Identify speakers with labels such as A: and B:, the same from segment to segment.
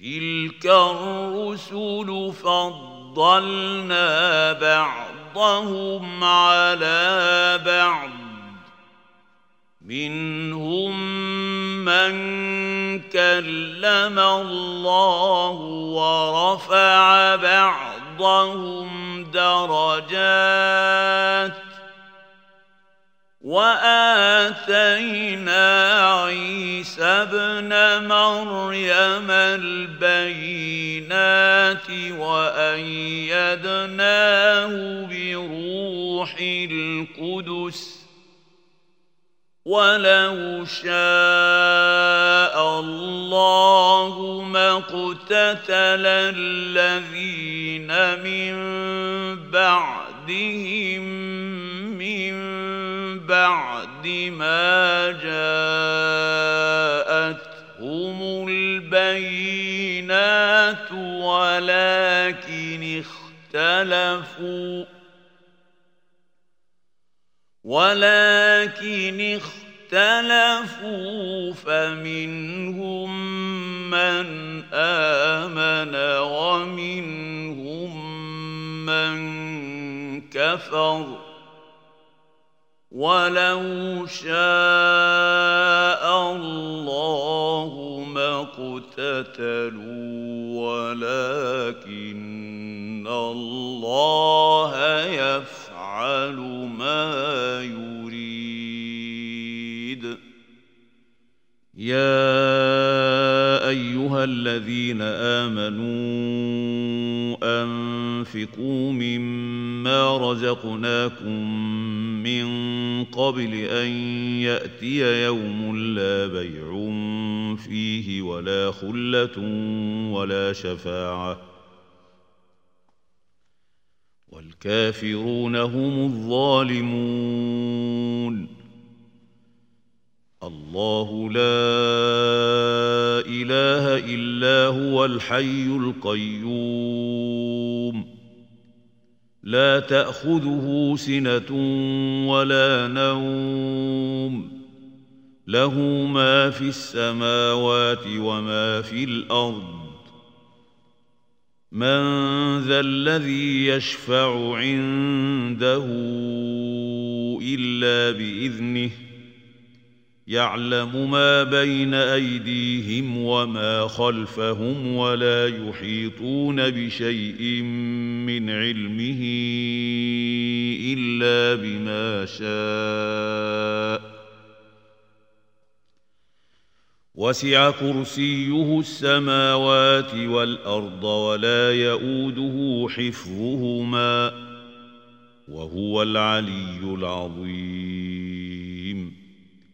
A: تلك الرسل فضلنا بعضهم على بعض منهم من كلم الله ورفع بعضهم درجات وآتينا عيسى ابن مريم البينات وأيدناه بروح القدس ولو شاء الله ما اقتتل الذين من بعدهم من بعد ما جاءتهم البينات ولكن اختلفوا فمنهم من آمن ومنهم من كفر ولو شاء الله ما اقتتلوا ولكن الله يفعل ما يريد. يا أيها الذين آمنوا أنفقوا مما رزقناكم من قبل أن يأتي يوم لا بيع فيه ولا خلة ولا شفاعة والكافرون هم الظالمون. الله لا إله إلا هو الحي القيوم لا تأخذه سنة ولا نوم له ما في السماوات وما في الأرض من ذا الذي يشفع عنده إلا بإذنه يعلم ما بين أيديهم وما خلفهم ولا يحيطون بشيء من علمه إلا بما شاء وسع كرسيه السماوات والأرض ولا يؤوده حفظهما وهو العلي العظيم.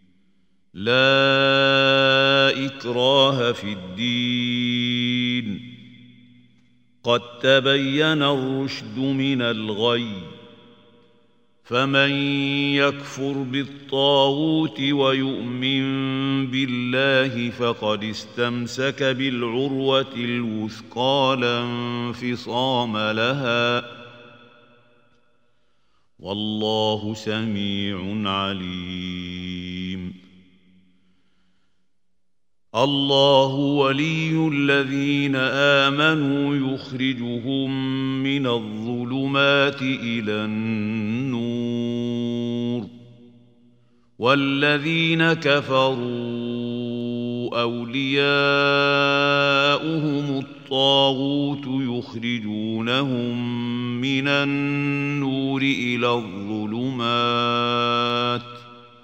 A: لا إكراه في الدين قد تبين الرشد من الغي فمن يكفر بالطاغوت ويؤمن بالله فقد استمسك بالعروة الوثقى لا انفصام لها والله سميع عليم. الله ولي الذين آمنوا يخرجهم من الظلمات إلى النور والذين كفروا أولياؤهم الطاغوت يخرجونهم من النور إلى الظلمات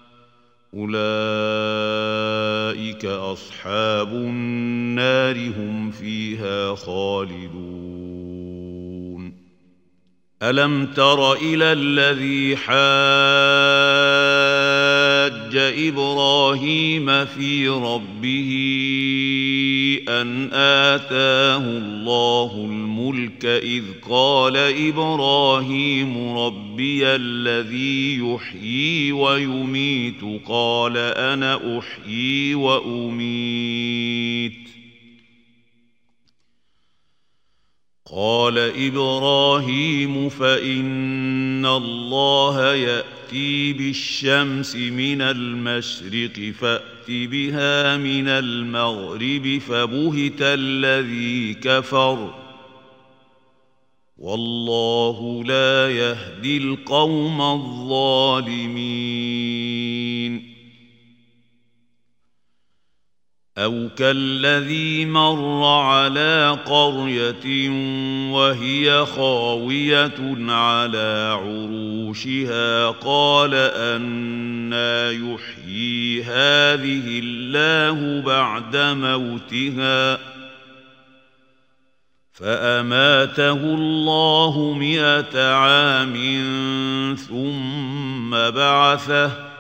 A: أولئك أصحاب النار هم فيها خالدون. ألم تر إلى الذي حاج إبراهيم في ربه أن آتاه الله الملك إذ قال إبراهيم ربي الذي يحيي ويميت قال أنا أحيي وأميت قال إبراهيم فإن الله يأتي بالشمس من المشرق فأت فأت بها من المغرب فبهت الذي كفر والله لا يهدي القوم الظالمين أو كالذي مر على قرية وهي خاوية على عروشها قال أنى يحيي هذه الله بعد موتها فأماته الله 100 عام ثم بعثه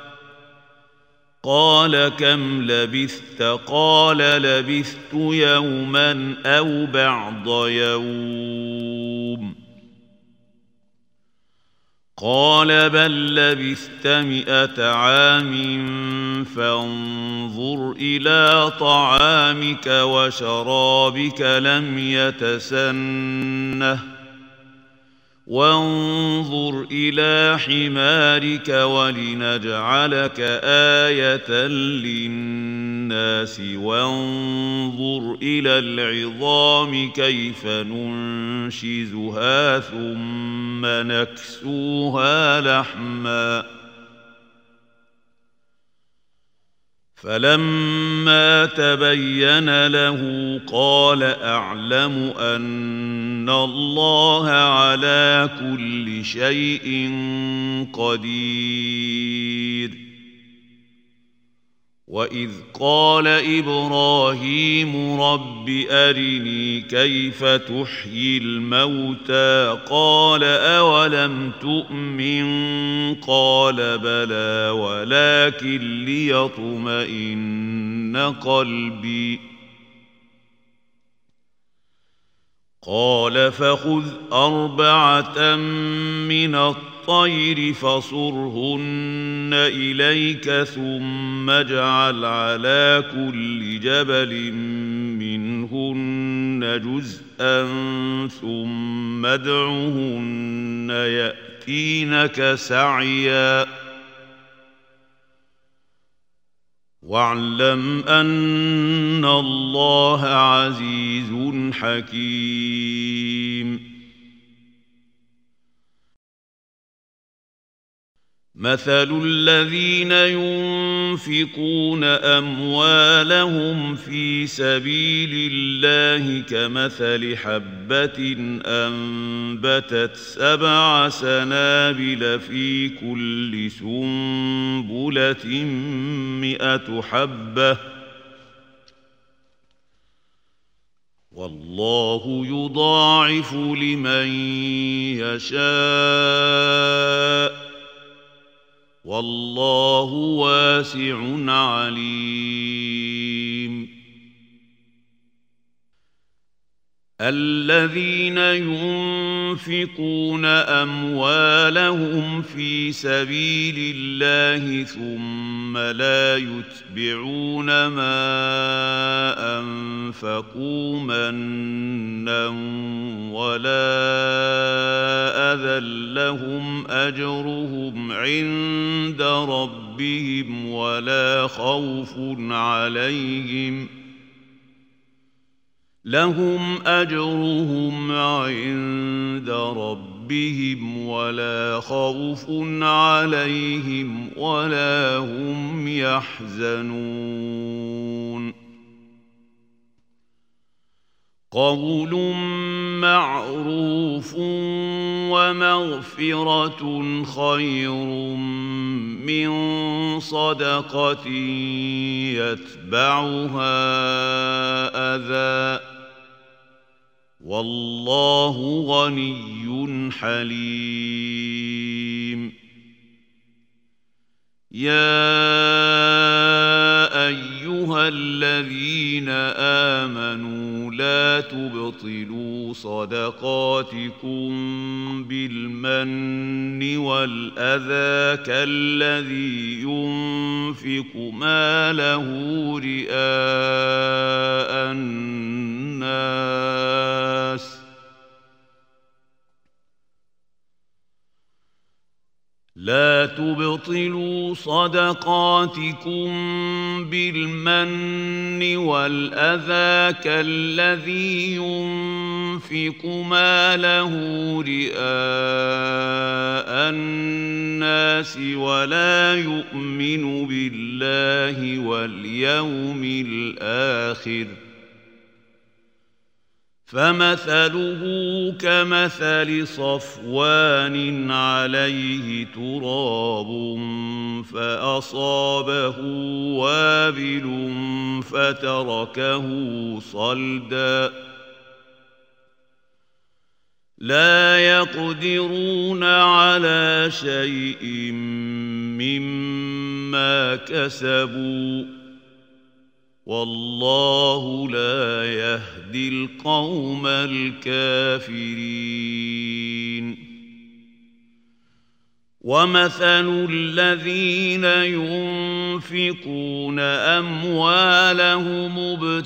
A: قال كم لبثت قال لبثت يوما أو بعض يوم قال بل لبثت 100 عام فانظر إلى طعامك وشرابك لم يتسنه وانظر إلى حمارك ولنجعلك آية للناس وانظر إلى العظام كيف ننشزها ثم نكسوها لحما فلما تبين له قال أعلم أن الله على كل شيء قدير وإذ قال إبراهيم رب أرني كيف تحيي الموتى قال أولم تؤمن قال بلى ولكن ليطمئن قلبي قال فخذ 4 من الطير فصرهن إليك ثم اجعل على كل جبل منهن جزءا ثم ادعهن يأتينك سعيا واعلم أن الله عزيز حكيم مثل الذين ينفقون أموالهم في سبيل الله كمثل حبة أنبتت 7 سنابل في كل سنبلة 100 حبة والله يضاعف لمن يشاء والله واسع عليم الذين ينفقون أموالهم في سبيل الله ثم لا يتبعون ما أنفقوا منا ولا أذى لهم أجرهم عند ربهم ولا خوف عليهم لهم أجرهم عند ربهم ولا خوف عليهم ولا هم يحزنون قول معروف ومغفرة خير من صدقة يتبعها أذى والله غني حليم يا أيها الذين آمنوا لا تبطلوا صدقاتكم بالمن والأذى كالذي ينفق ماله رئاء الناس لا تبطلوا صدقاتكم بالمن والأذى كالذي ينفق ماله رئاء الناس ولا يؤمن بالله واليوم الآخر فمثله كمثل صفوان عليه تراب فأصابه وابل فتركه صلدا لا يقدرون على شيء مما كسبوا والله لا يهدي القوم الكافرين ومثل الذين ينفقون أموالهم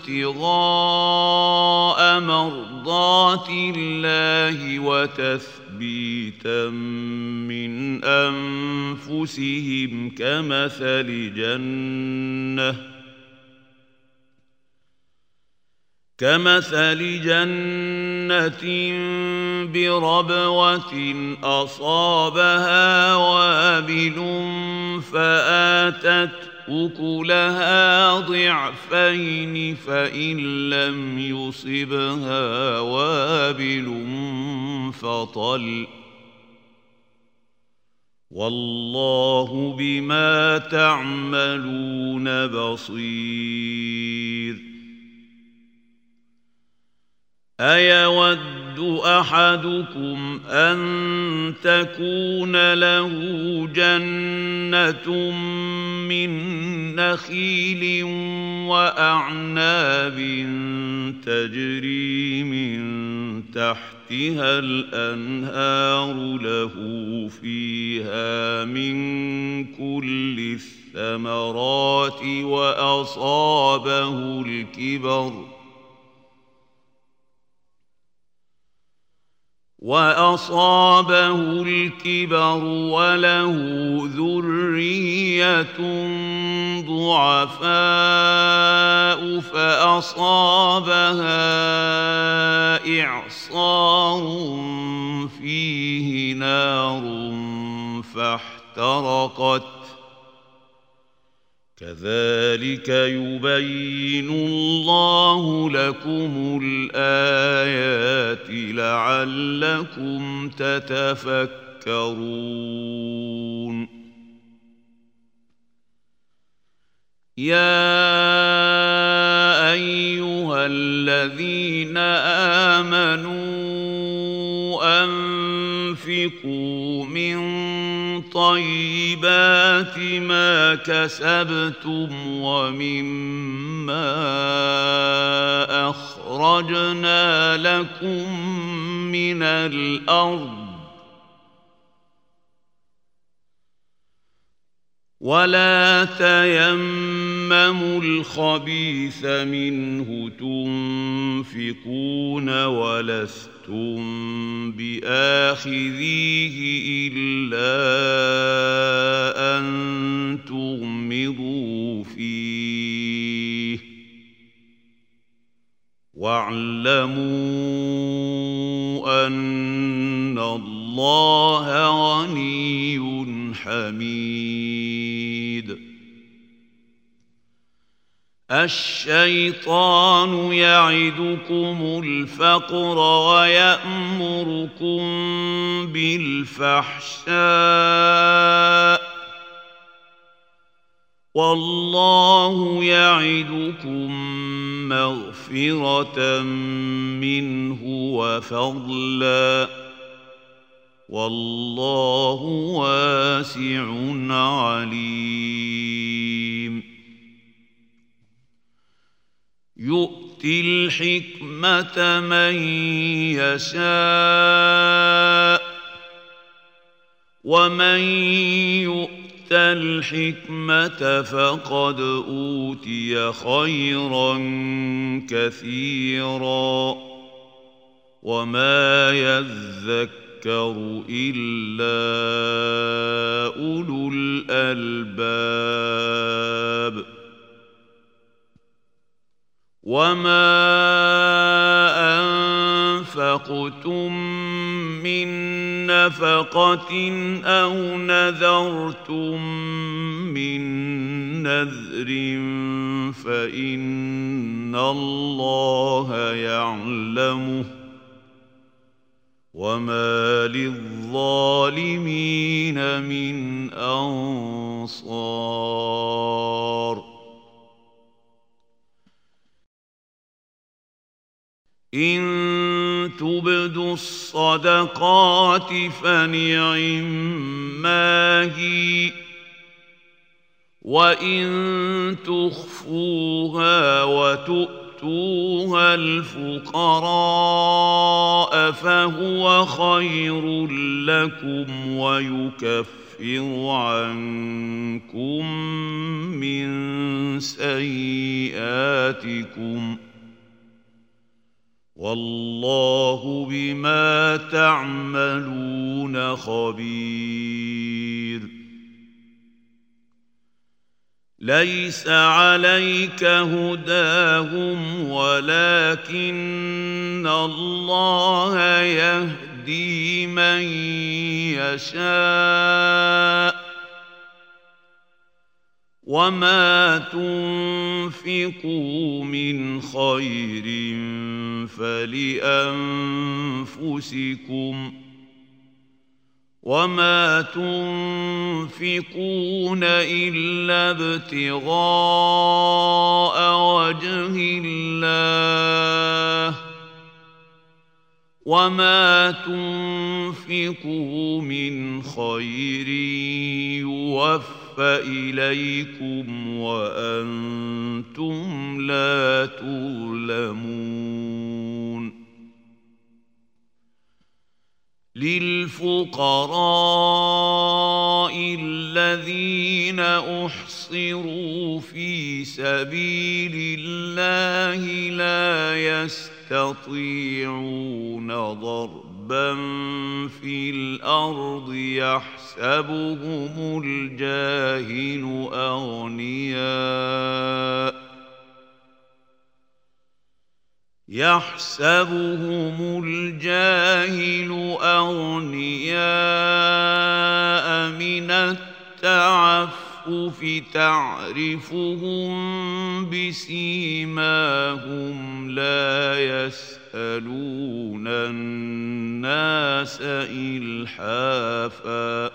A: ابتغاء مرضات الله وتثبيتا من أنفسهم كمثل جنة بربوة أصابها وابل فآتت أكلها ضعفين فإن لم يصبها وابل فطل والله بما تعملون بصير أيود أحدكم أن تكون له جنة من نخيل وأعناب تجري من تحتها الأنهار له فيها من كل الثمرات وأصابه الكبر وله ذرية ضعفاء فأصابها إعصار فيه نار فاحترقت كذلك يبين الله لكم الآيات لعلكم تتفكرون يا أيها الذين آمنوا أنفقوا من طيبات ما كسبتم ومما أخرجنا لكم من الأرض ولا تيمموا الخبيث منه تنفقون ولستم بآخذيه إلا أن تغمضوا فيه واعلموا أن الله غني حميد الشيطان يعدكم الفقر ويأمركم بالفحشاء والله يعدكم مغفرة منه وفضلا والله واسع عليم يؤتي الحكمة من يشاء ومن يؤت الحكمة فقد أوتي خيرا كثيرا وما يذكر يذكر إلا أولو الألباب وما أنفقتم من نفقة أو نذرتم من نذر فإن الله يعلمه وما للظالمين من أنصار إن تبدوا الصدقات فنعما هي وإن تخفوها وتؤتوها الفقراء فهو خير لكم ويكفر عنكم من سيئاتكم والله بما تعملون خبير ليس عليك هداهم ولكن الله يهدي من يشاء وما تنفقوا من خير فلأنفسكم وما تنفقون إلا ابتغاء وجه الله وما تنفقوا من خير يوفى إليكم وأنتم لا تظلمون للفقراء الذين أحصروا في سبيل الله لا يستطيعون ضربا في الأرض يحسبهم الجاهل أغنياء من التعفف تعرفهم بسيماهم لا يسألون الناس إلحافا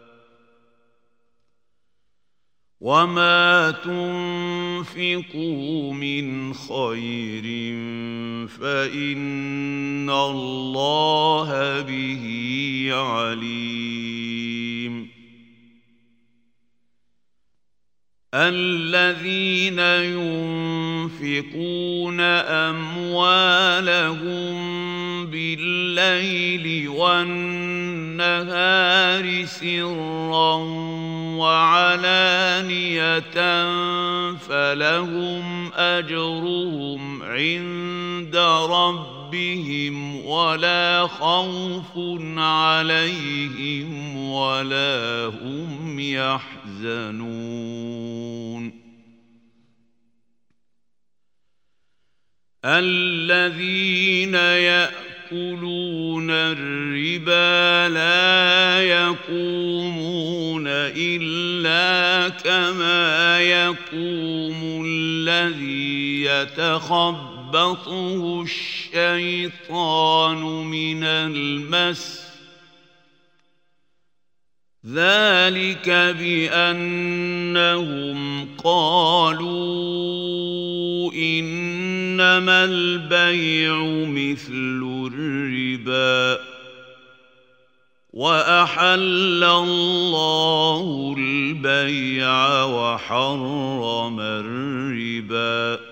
A: وما تنفقوا من خير فإن الله به عليم الذين ينفقون أموالهم بالليل والنهار سرا وعلانية فلهم أجرهم عند ربهم ولا خوف عليهم ولا هم يحزنون الذين يأكلون الربا لا يقومون إلا كما يقوم الذي يتخبطه الشيطان من المس ذلك بأنهم قالوا إنما البيع مثل الربا وأحل الله البيع وحرم الربا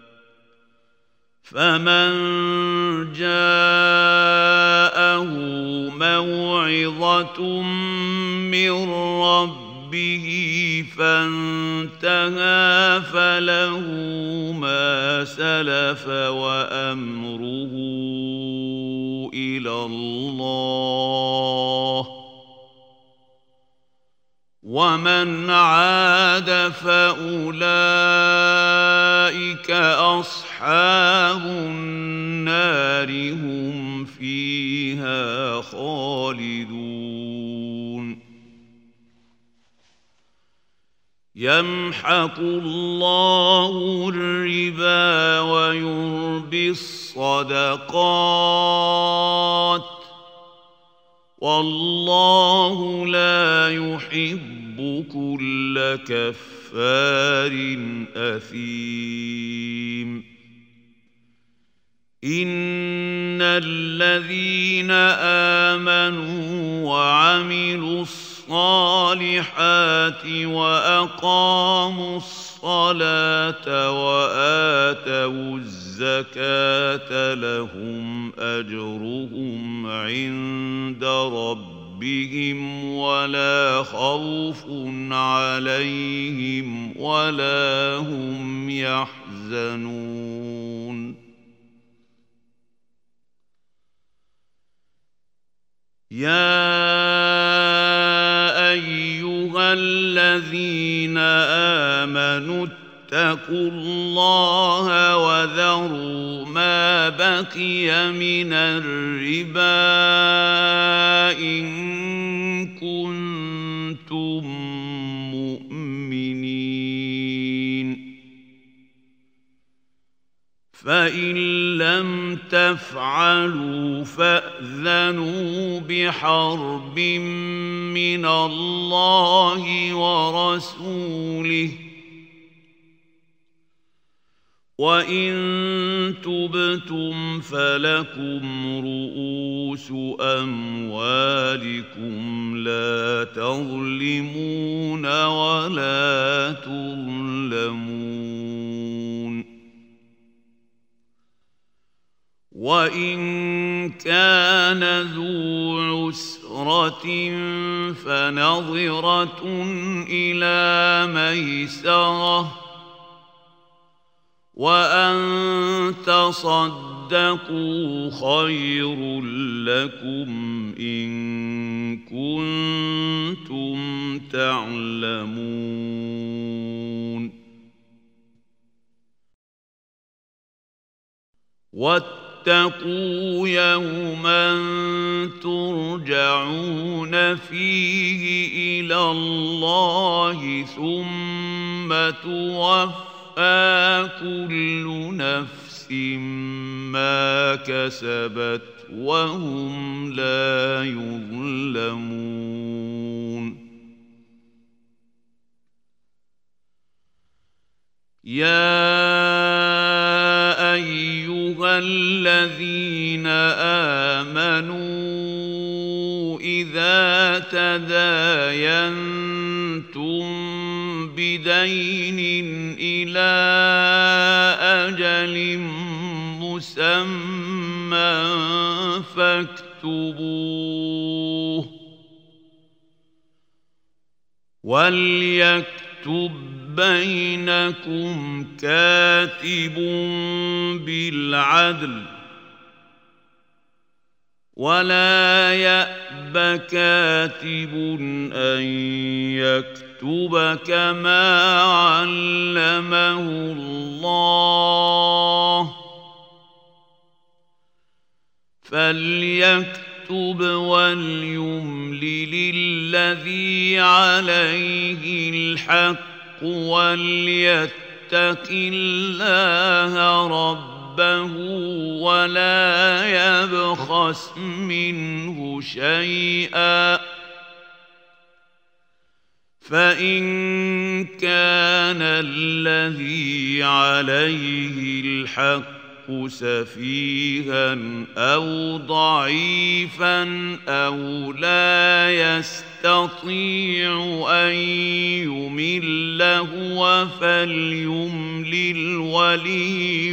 A: فمن جاءه موعظة من ربه فانتهى فله ما سلف وأمره إلى الله، ومن عاد فأولئك أصحاب النار هم فيها خالدون. يمحق الله الربا ويربي الصدقات، والله لا يحب كل كفار أثيم. إن الذين آمنوا وعملوا الصالحات وأقاموا الصلاة وآتوا الزكاة لهم أجرهم عند ربهم ولا خوف عليهم ولا هم يحزنون. يا أيها الذين آمنوا اتقوا الله وذروا ما بقي من الربا إن كنتم مؤمنين، فإن لم تفعلوا فأذنوا بحرب من الله ورسوله، وإن تبتم فلكم رؤوس أموالكم لا تظلمون ولا تظلمون. وإن كان ذو عسرة فنظرة إلى ميسرة، وأن تصدقوا خير لكم إن كنتم تعلمون. واتقوا يوما ترجعون فيه إلى الله ثم توفى كل نفس ما كسبت وهم لا يظلمون. يا أيها الذين آمنوا إذا تداينتم بدين إلى أجل مسمى فاكتبوه، وليكتب بينكم كاتب بالعدل، ولا يأب كاتب أن يكتب كما علمه الله، فليكتب وليملل الذي عليه الحق وليتق الله ربه ولا يبخس منه شيئا، فإن كان الذي عليه الحق سفيها أو ضعيفا أو لا يستطيع أن يمل هو فليملل وليه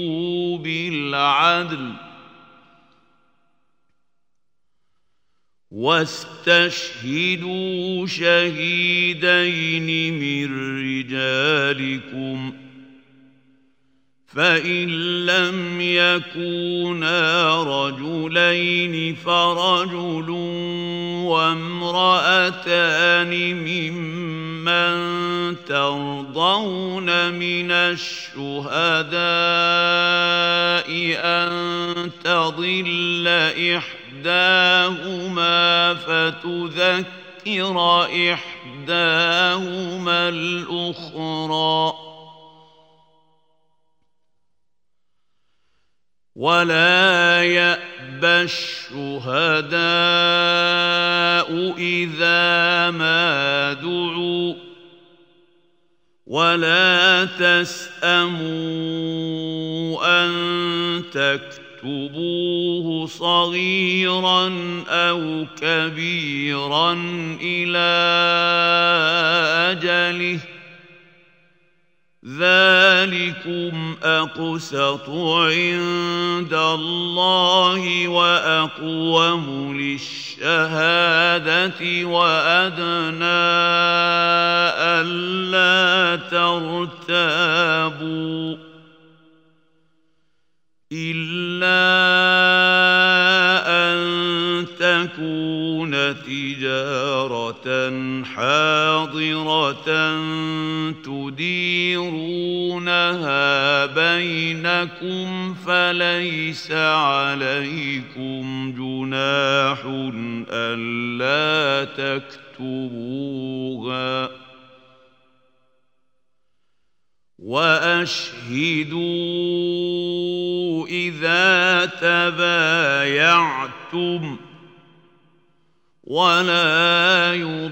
A: بالعدل، واستشهدوا شهيدين من رجالكم فإن لم يكونا رجلين فرجل وامرأتان ممن ترضون من الشهداء أن تضل إحداهما فتذكر إحداهما الأخرى ولا يأبى الشهداء إذا ما دعوا ولا تسأموا أن تكتبوه صغيرا أو كبيرا إلى أجله ذلكم أقسط عند الله وأقوم للشهادة وأدنى ألا ترتابوا إلا أن تكون تجارة حاضرة تديرونها بينكم فليس عليكم جناح ألا تكتبوها وأشهدوا إذا تبايعتم ولا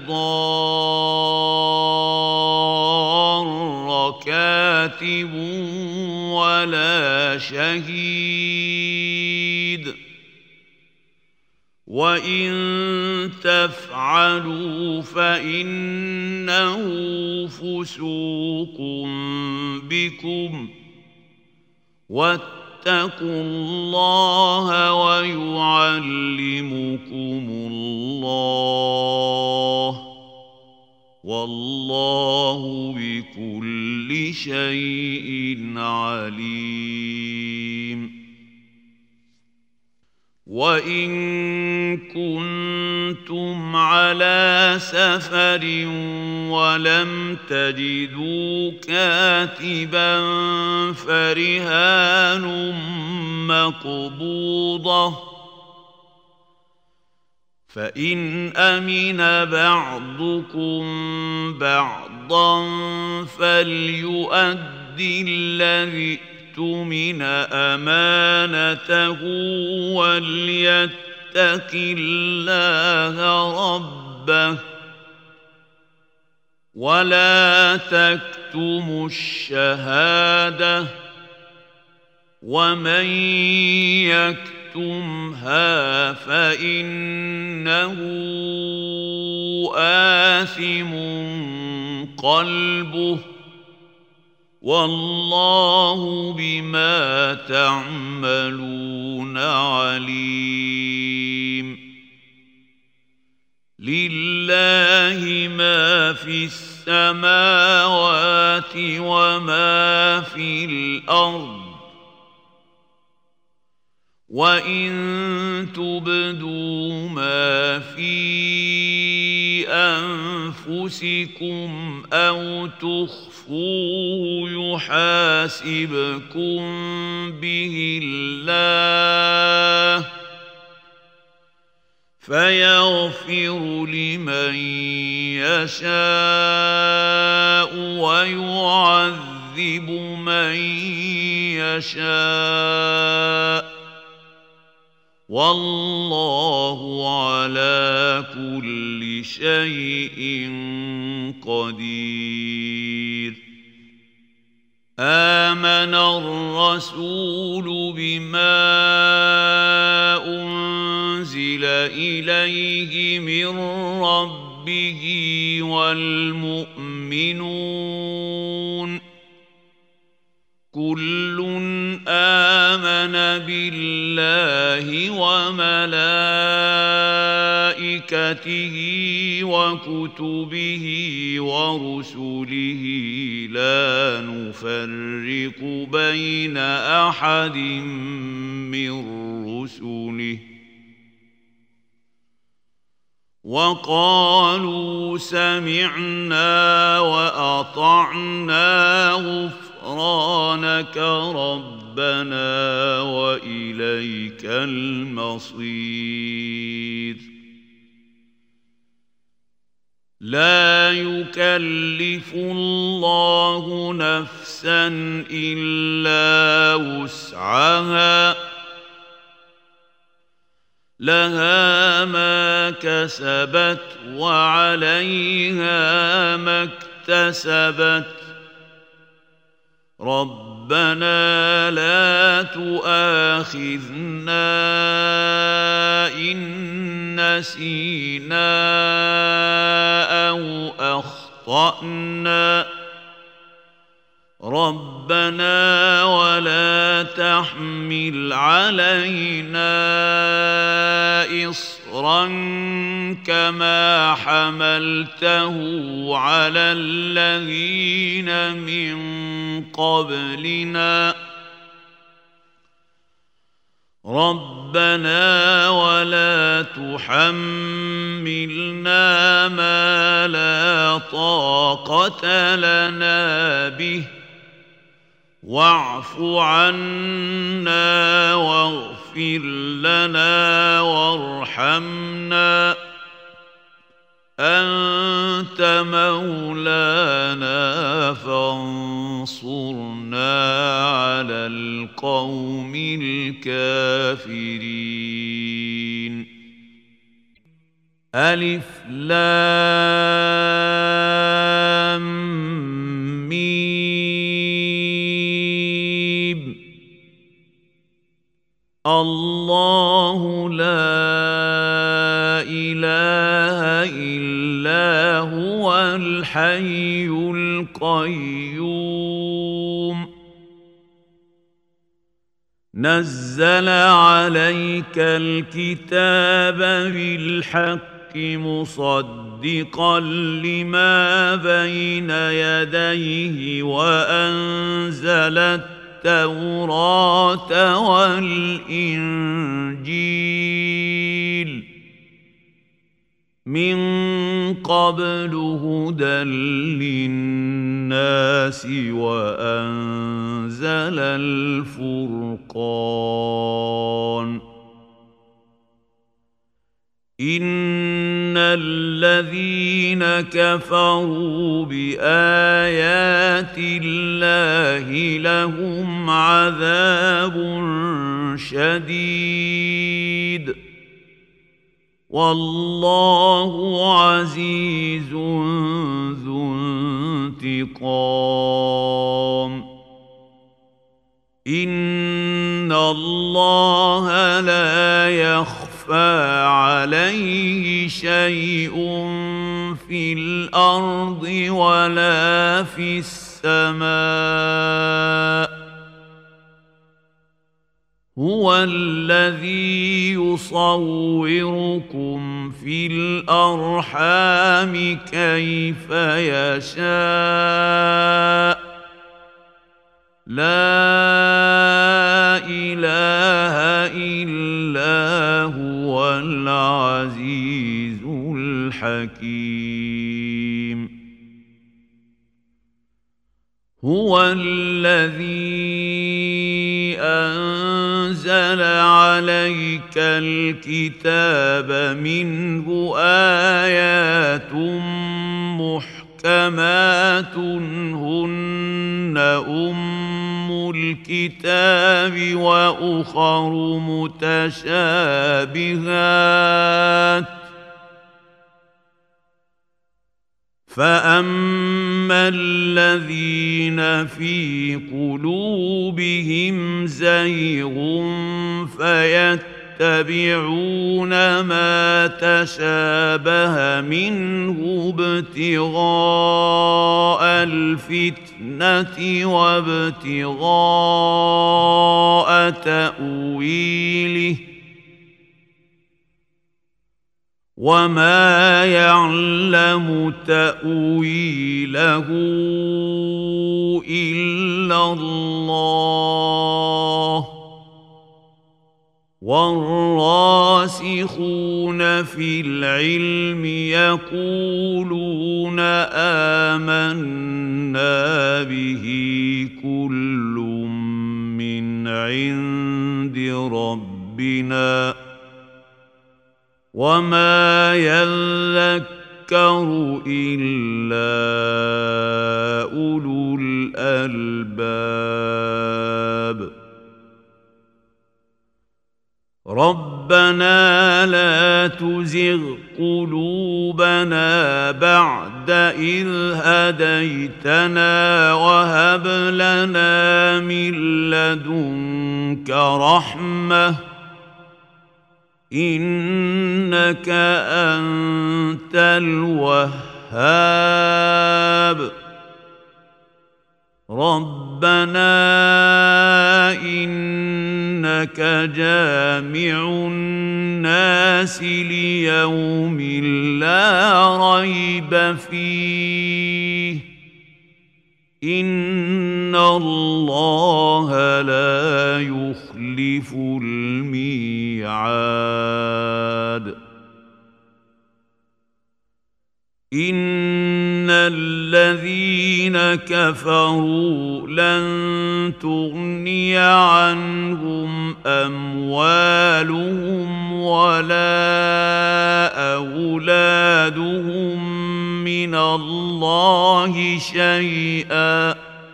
A: يضار كاتب ولا شهيد وإن تفعلوا فإنه فسوق بكم واتقوا الله ويعلمكم الله والله بكل شيء عليم وإن كنتم على سفر ولم تجدوا كاتبا فرهان مقبوضة فإن أمن بعضكم بعضا فليؤدي الذي من أمانته وليتق الله ربه ولا تكتموا الشهادة ومن يكتمها فإنه آثم قلبه والله بما تعملون عليم لله ما في السماوات وما في الأرض وإن تبدوا ما في أنفسكم أو تخفوه يحاسبكم به الله فيغفر لمن يشاء ويعذب من يشاء والله على كل شيء قدير آمن الرسول بما أنزل إليه من ربه والمؤمنون كل آمن بالله وملائكته وكتبه ورسله لا نفرق بين أحد من رسله وقالوا سمعنا وأطعنا غفرانك ربنا وإليك المصير لا يكلف الله نفسا إلا وسعها لها ما كسبت وعليها ما اكتسبت ربنا لا تؤاخذنا إن نسينا أو أخطأنا ربنا ولا تحمل علينا إصرا كما حملته على الذين من قبلنا ربنا ولا تحملنا ما لا طاقة لنا به واعف عنا واغفر لنا وارحمنا أنت مولانا فانصرنا على القوم الكافرين ألف لام ميم الله لا إله إلا هو الحي القيوم نزل عليك الكتاب بالحق مصدقا لما بين يديه وأنزل التوراة والإنجيل من قبل هدى للناس وأنزل الفرقان إن الذين كفروا بآيات الله لهم عذاب شديد والله عزيز ذو انتقام إن الله لا يخفى عليه شيء في الأرض ولا في السماء هو الذي يصوركم في الأرحام كيف يشاء لا إله إلا هو العزيز الحكيم هو الذي أنزل عليك الكتاب منه آيات محكمات هن أم الكتاب وأخر متشابهات فأما الذين في قلوبهم زيغ فيتبعون ما تشابه منه ابتغاء الفتنة وابتغاء تأويله وما يعلم تأويله إلا الله والراسخون في العلم يقولون آمنا به كل من عند ربنا وما يذكر إلا أولو الألباب ربنا لا تزغ قلوبنا بعد إذ هديتنا وهب لنا من لدنك رحمة إنك أنت الوهاب ربنا إنك جامع الناس ليوم لا ريب فيه إن الله لا يخلف الميعاد إن الذين كفروا لن تغني عنهم أموالهم ولا أولادهم من الله شيئا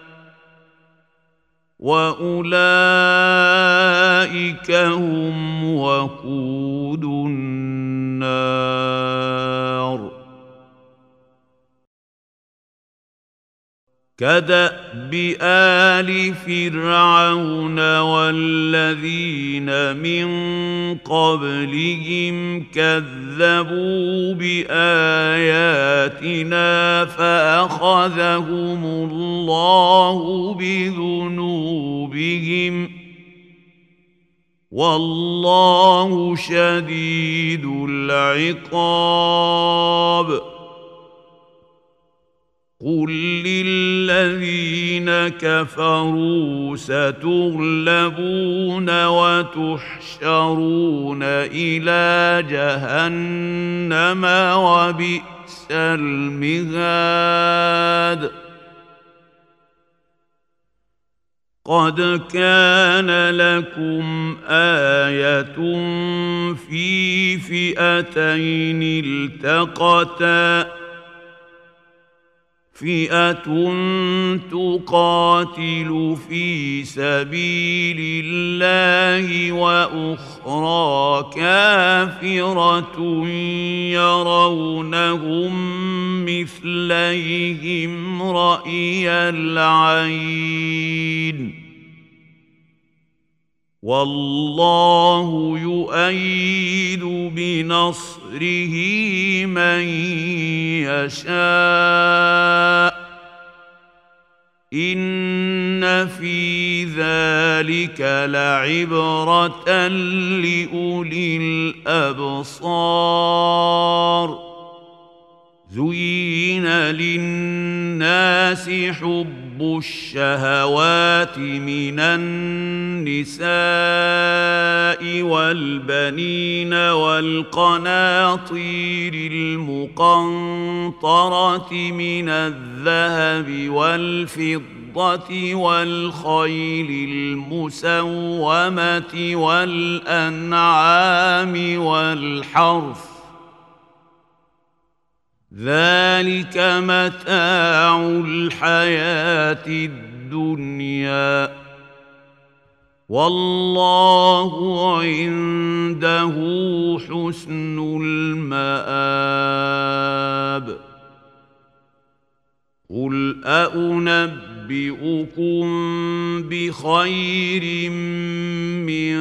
A: وأولئك هم وقود النار كدأب آل فرعون والذين من قبلهم كذبوا بآياتنا فأخذهم الله بذنوبهم والله شديد العقاب قل للذين كفروا ستغلبون وتحشرون إلى جهنم وبئس المهاد قد كان لكم آية في فئتين التقتا فئة تقاتل في سبيل الله وأخرى كافرة يرونهم مثليهم رأي العين والله يؤيد بنصره من يشاء إن في ذلك لعبرة لأولي الأبصار زين للناس حب الشهوات من النساء والبنين والقناطير المقنطرة من الذهب والفضة والخيل المسومة والأنعام والحرث ذلك متاع الحياة الدنيا والله عنده حسن المآب قل أنبئكم بخير من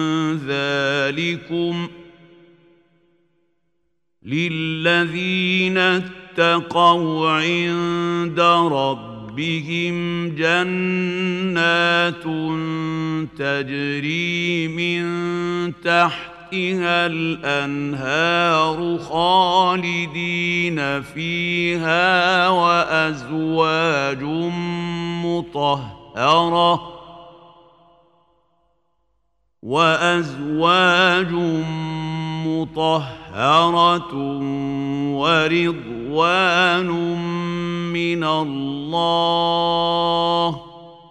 A: ذلكم للذين اتقوا عند ربهم جنات تجري من تحتها تحتها الأنهار خالدين فيها وأزواج مطهرة ورضوان من الله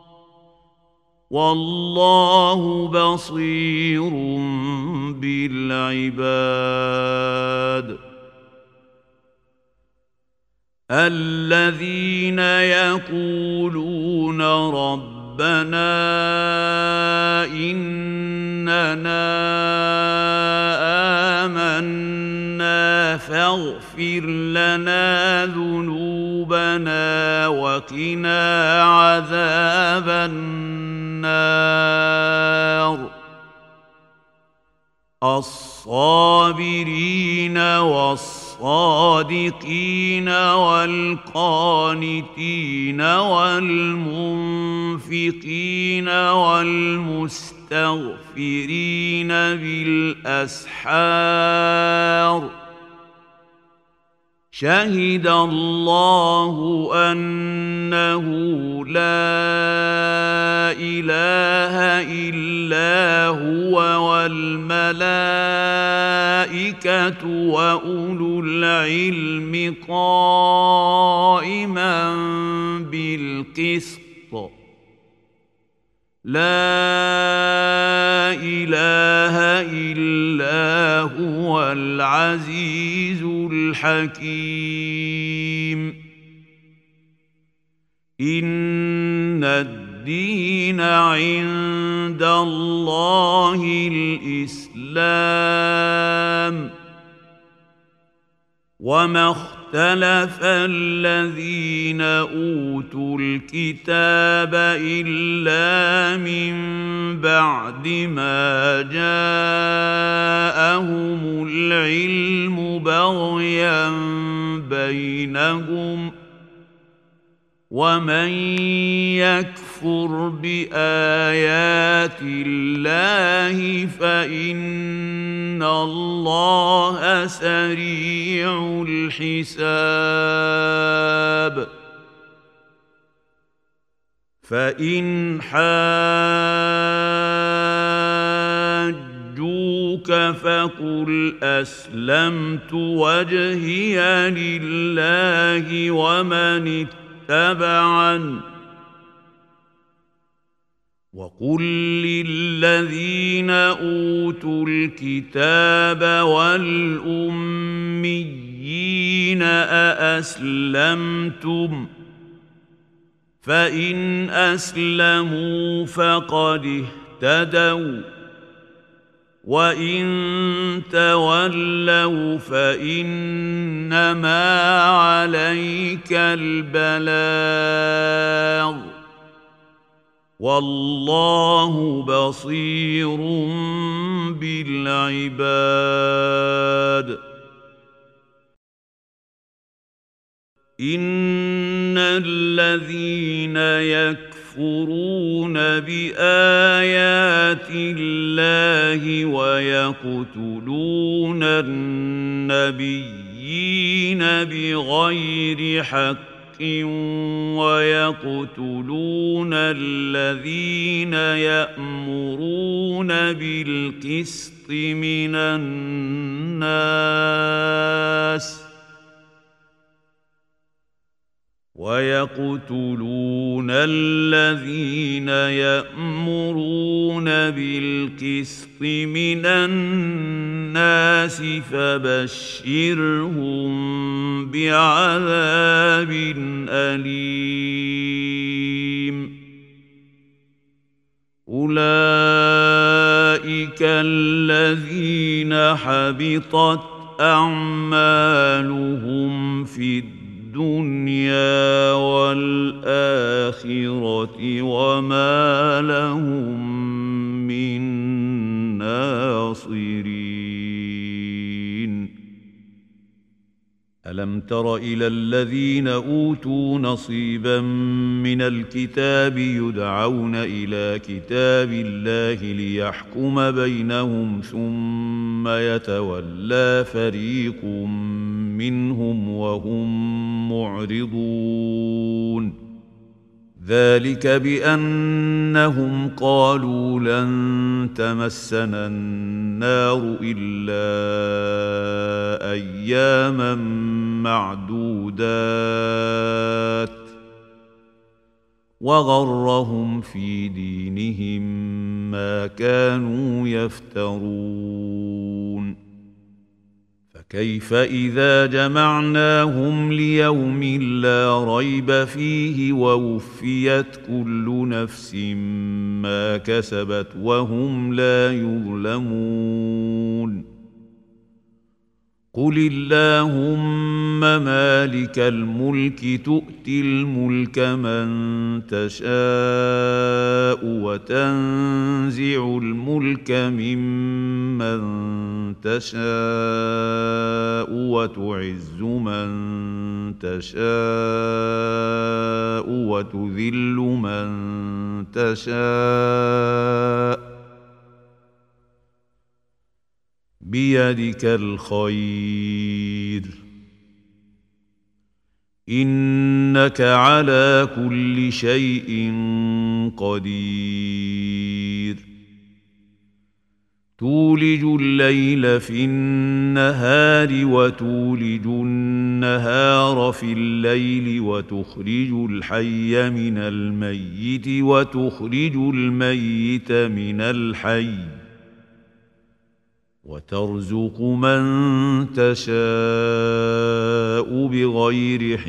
A: والله بصير بالعباد. الذين يقولون ربنا إننا آمنا فاغفر لنا ذنوبنا وقنا عذاب النار. الصابرين والصادقين والقانتين والمنفقين والمستغفرين بالأسحار. شهد الله أنه لا إله إلا هو والملائكة وأولو العلم قائما بالقسط. لا إله إلا هو العزيز الحكيم. إن الدين عند الله الإسلام. وما اختلف الذين أوتوا الكتاب إلا من بعد ما جاءهم العلم بغيا بينهم. ومن يكفر بآيات الله فإن الله سريع الحساب. فإن حاجوك فقل أسلمت وجهي لله ومن اتبعن. وقل للذين أوتوا الكتاب والأميين أأسلمتم؟ فإن أسلموا فقد اهتدوا وإن تولوا فإنما عليك البلاغ والله بصير بالعباد. إن الذين يكفرون بآيات الله ويقتلون النبيين بغير حق ويقتلون الذين يأمرون بالقسط من الناس ويقتلون الذين يأمرون بالقسط من الناس فبشرهم بعذاب أليم. أولئك الذين حبطت أعمالهم في الدنيا والآخرة وما لهم من ناصرين. ألم تر إلى الذين أوتوا نصيبا من الكتاب يدعون إلى كتاب الله ليحكم بينهم ثم يتولى فريق منهم وهم معرضون ذلك بأنهم قالوا لن تمسنا النار إلا أياما معدودات وغرهم في دينهم ما كانوا يفترون فكيف إذا جمعناهم ليوم لا ريب فيه ووفيت كل نفس ما كسبت وهم لا يظلمون قل اللهم مالك الملك تؤتي الملك من تشاء وتنزع الملك ممن تشاء وتعز من تشاء وتذل من تشاء بيدك الخير إنك على كل شيء قدير تولج الليل في النهار وتولج النهار في الليل وتخرج الحي من الميت وتخرج الميت من الحي وترزق من تشاء بغير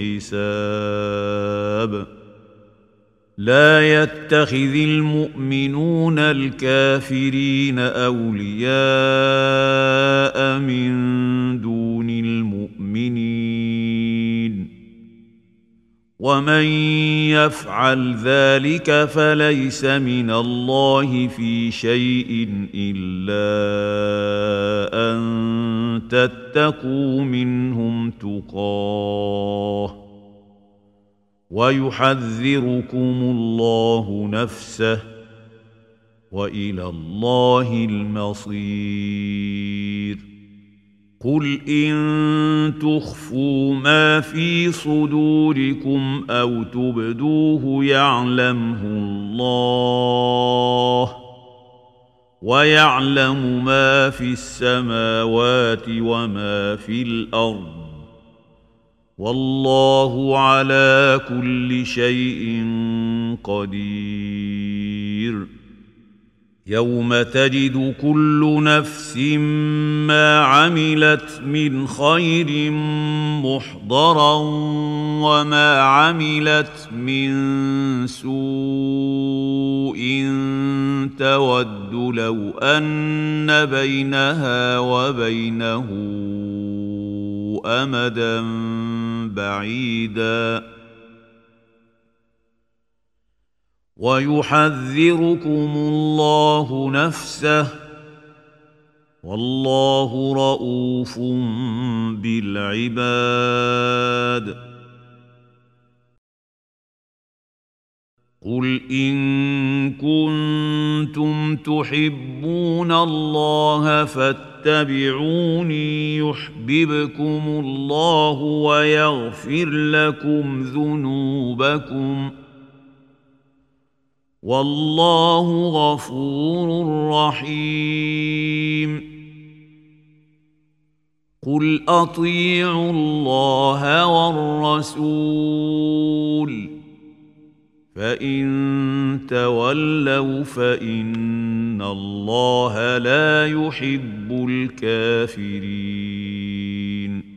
A: حساب لا يتخذ المؤمنون الكافرين أولياء من دون المؤمنين ومن يفعل ذلك فليس من الله في شيء إلا أن تتقوا منهم تقاه ويحذركم الله نفسه وإلى الله المصير قل إن تخفوا ما في صدوركم أو تبدوه يعلمه الله ويعلم ما في السماوات وما في الأرض والله على كل شيء قدير يوم تجد كل نفس ما عملت من خير محضرا وما عملت من سوء تود لو أن بينها وبينه أمدا بعيدا ويحذركم الله نفسه والله رؤوف بالعباد قل إن كنتم تحبون الله فاتبعوني يحببكم الله ويغفر لكم ذنوبكم والله غفور رحيم قل أطيعوا الله والرسول فإن تولوا فإن الله لا يحب الكافرين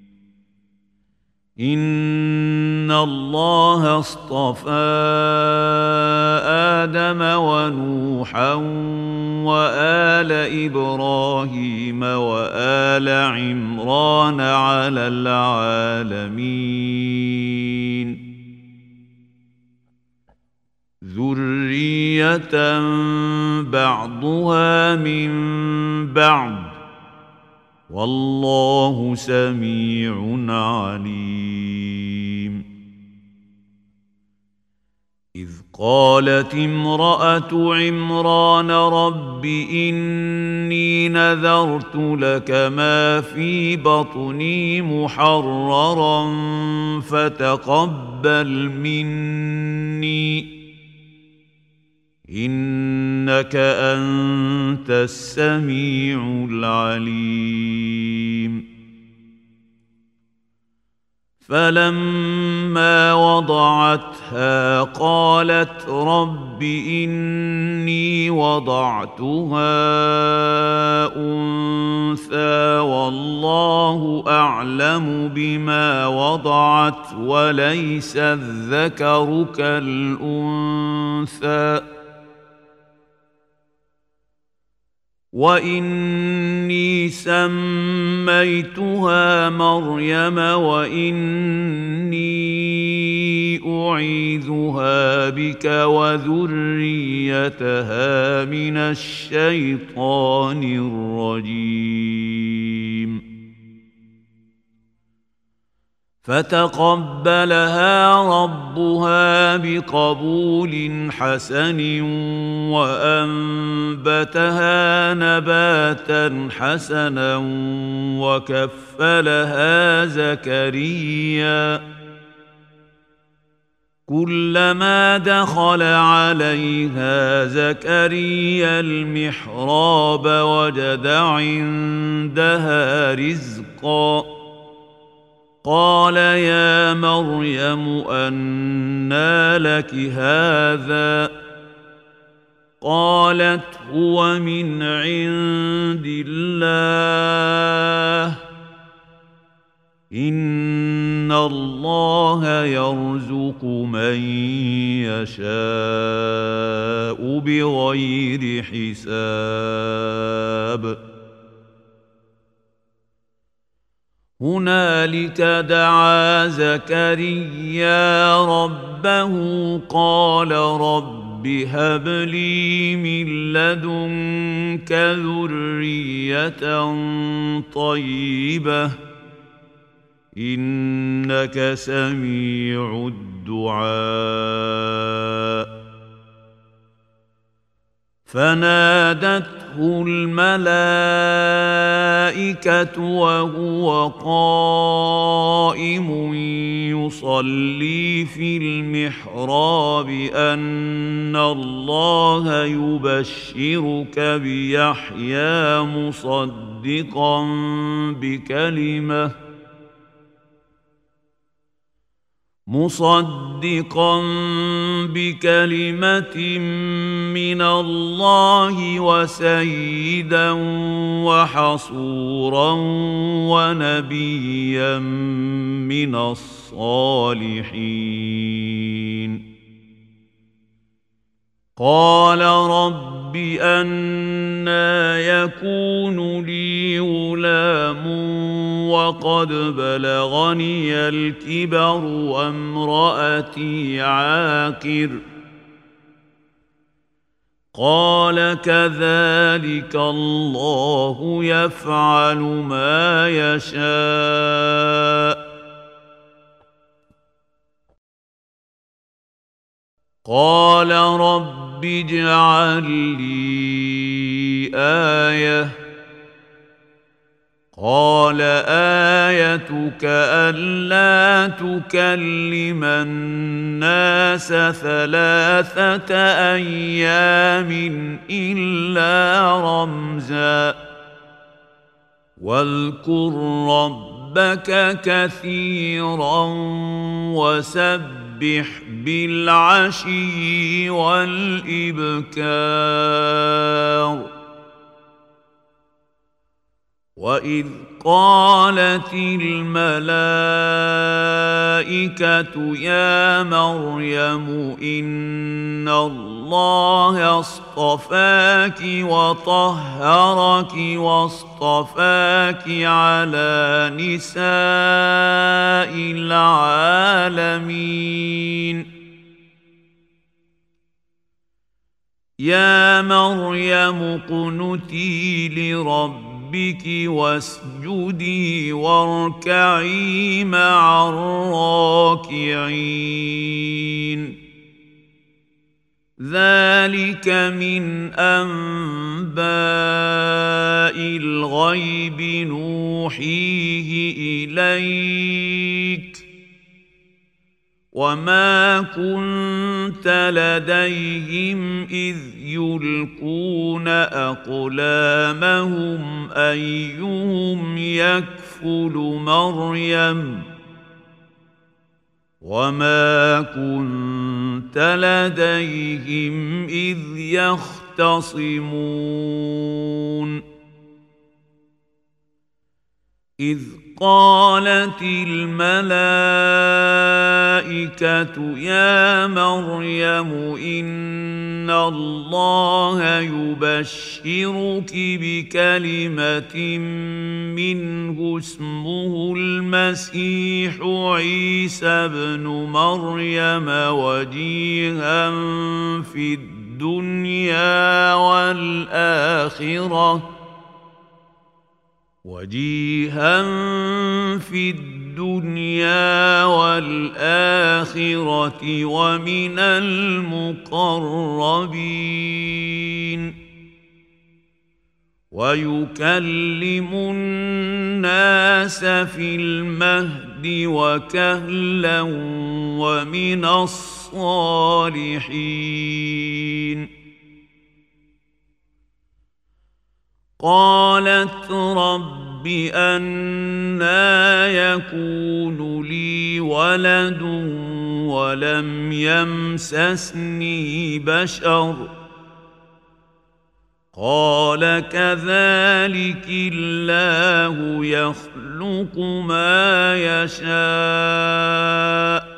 A: إن الله اصطفى آدم ونوحا وآل إبراهيم وآل عمران على العالمين ذرية بعضها من بعض والله سميع عليم. إذ قالت امرأة عمران رب إني نذرت لك ما في بطني محررا فتقبل مني إنك أنت السميع العليم. فلما وضعتها قالت رب إني وضعتها أنثى والله أعلم بما وضعت وليس الذكر كالأنثى وإني سميتها مريم وإني أعيذها بك وذريتها من الشيطان الرجيم. فتقبلها ربها بقبول حسن وأنبتها نباتا حسنا وكفلها زكريا. كلما دخل عليها زكريا المحراب وجد عندها رزقا قال يا مريم أنى لك هذا قالت هو من عند الله إن الله يرزق من يشاء بغير حساب. هنالك دعا زكريا ربه قال رب هب لي من لدنك ذرية طيبة إنك سميع الدعاء. فنادته الملائكة وهو قائم يصلي في المحراب أن الله يبشرك بيحيى مصدقا بكلمة من الله وسيدا وحصورا ونبيا من الصالحين. قال رب أنى يكون لي غلام وقد بلغني الكبر وامرأتي عاقر قال كذلك الله يفعل ما يشاء. قال رب اجعل لي آية قال آيتك ألا تكلم الناس 3 أيام إلا رمزا واذكر ربك كثيرا وسبح بالعشي والإبكار. وإذ قالت الملائكة يا مريم إن الله اصطفاك وطهرك واصطفاك على نساء العالمين. يا مريم اقنتي لربك لربك واسجدي واركعي مع الراكعين ذلك من أنباء الغيب نوحيه إليك وما كنت لديهم إذ يلقون أقلامهم أيهم يكفل مريم وما كنت لديهم إذ يختصمون إذ قالت الملائكة يا مريم إن الله يبشرك بكلمة منه اسمه المسيح عيسى ابن مريم وجيها في الدنيا والآخرة ومن المقربين ويكلم الناس في المهد وكهلا ومن الصالحين قالت رب أنى يكون لي ولد ولم يمسسني بشر قال كذلك الله يخلق ما يشاء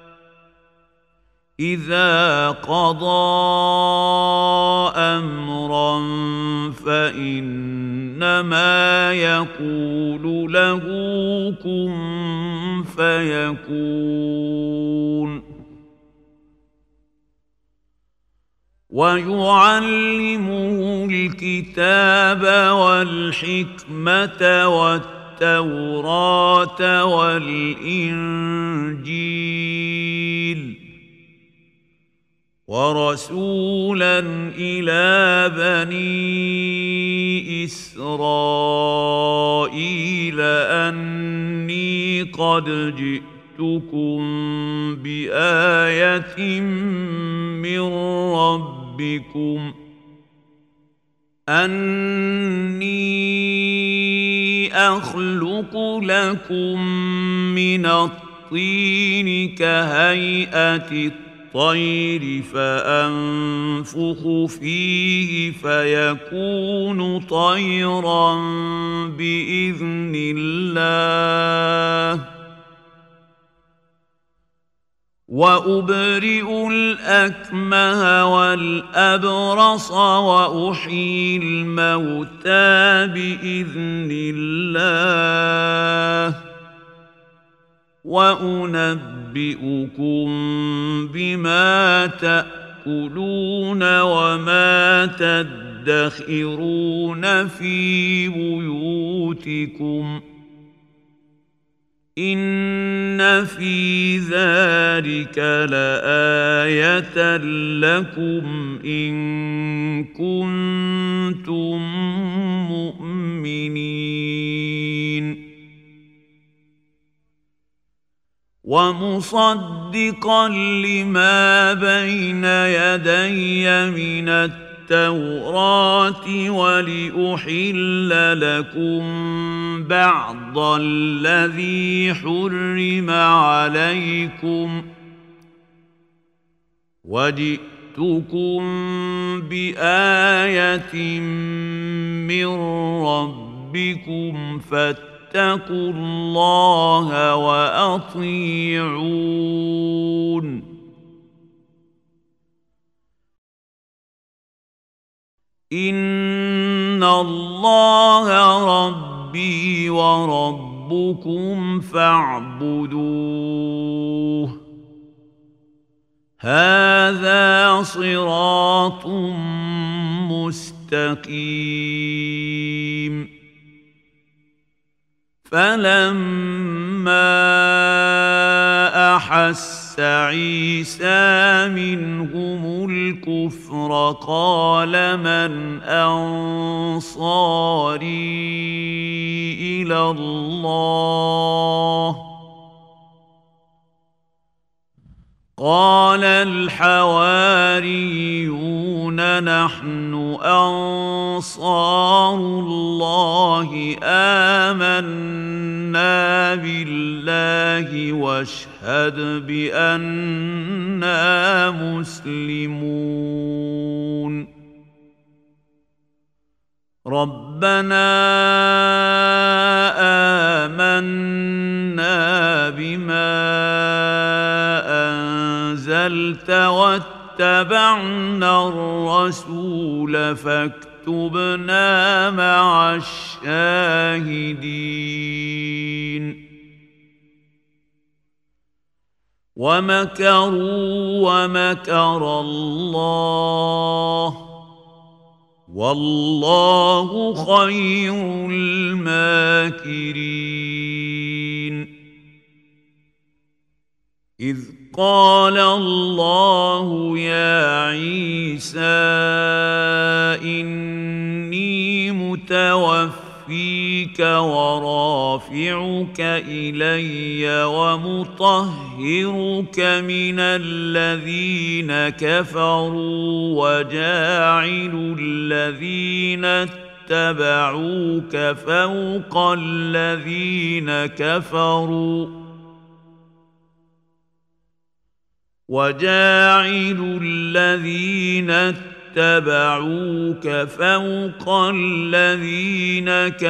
A: إذا قضى أمرا فإنما يقول له كن فيكون ويعلمه الكتاب والحكمة والتوراة والإنجيل ورسولا إلى بني إسرائيل أني قد جئتكم بآية من ربكم أني أخلق لكم من الطين كهيئة الطير فأنفخ فيه فيكون طيرا بإذن الله وأبرئ الأكمه والأبرص وأحيي الموتى بإذن الله وأنبئكم بما تأكلون وما تدخرون في بيوتكم إن في ذلك لآية لكم إن كنتم مؤمنين ومصدقا لما بين يدي من التوراة ولأحل لكم بعض الذي حرم عليكم وجئتكم بآية من ربكم فاتقوا الله وأطيعون إن الله ربي وربكم فاعبدوه هذا صراط مستقيم فلما أحس عيسى منهم الكفر قال من أنصاري إلى الله قال الحواريون نحن أنصار الله آمنا بالله واشهد بأننا مسلمون ربنا آمنا بما أنزلت واتبعنا الرسول فاكتبنا مع الشاهدين ومكروا ومكر الله والله خير الماكرين إذ قال الله يا عيسى إني متوفيك ورافعك إلي ومطهرك من الذين كفروا وجاعل الذين اتبعوك فوق الذين كفروا وجاعل الذين اتبعوك فوق الذين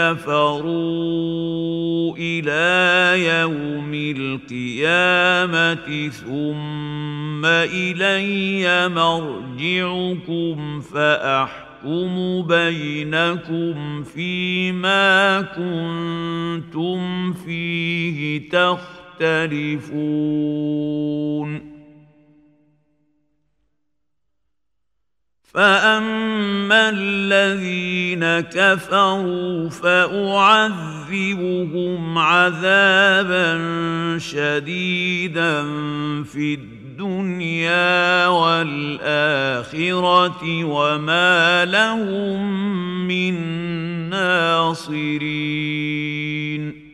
A: كفروا إلى يوم القيامة ثم إلي مرجعكم فأحكم بينكم فيما كنتم فيه تختلفون فأما الذين كفروا فأعذبهم عذابا شديدا في الدنيا والآخرة وما لهم من ناصرين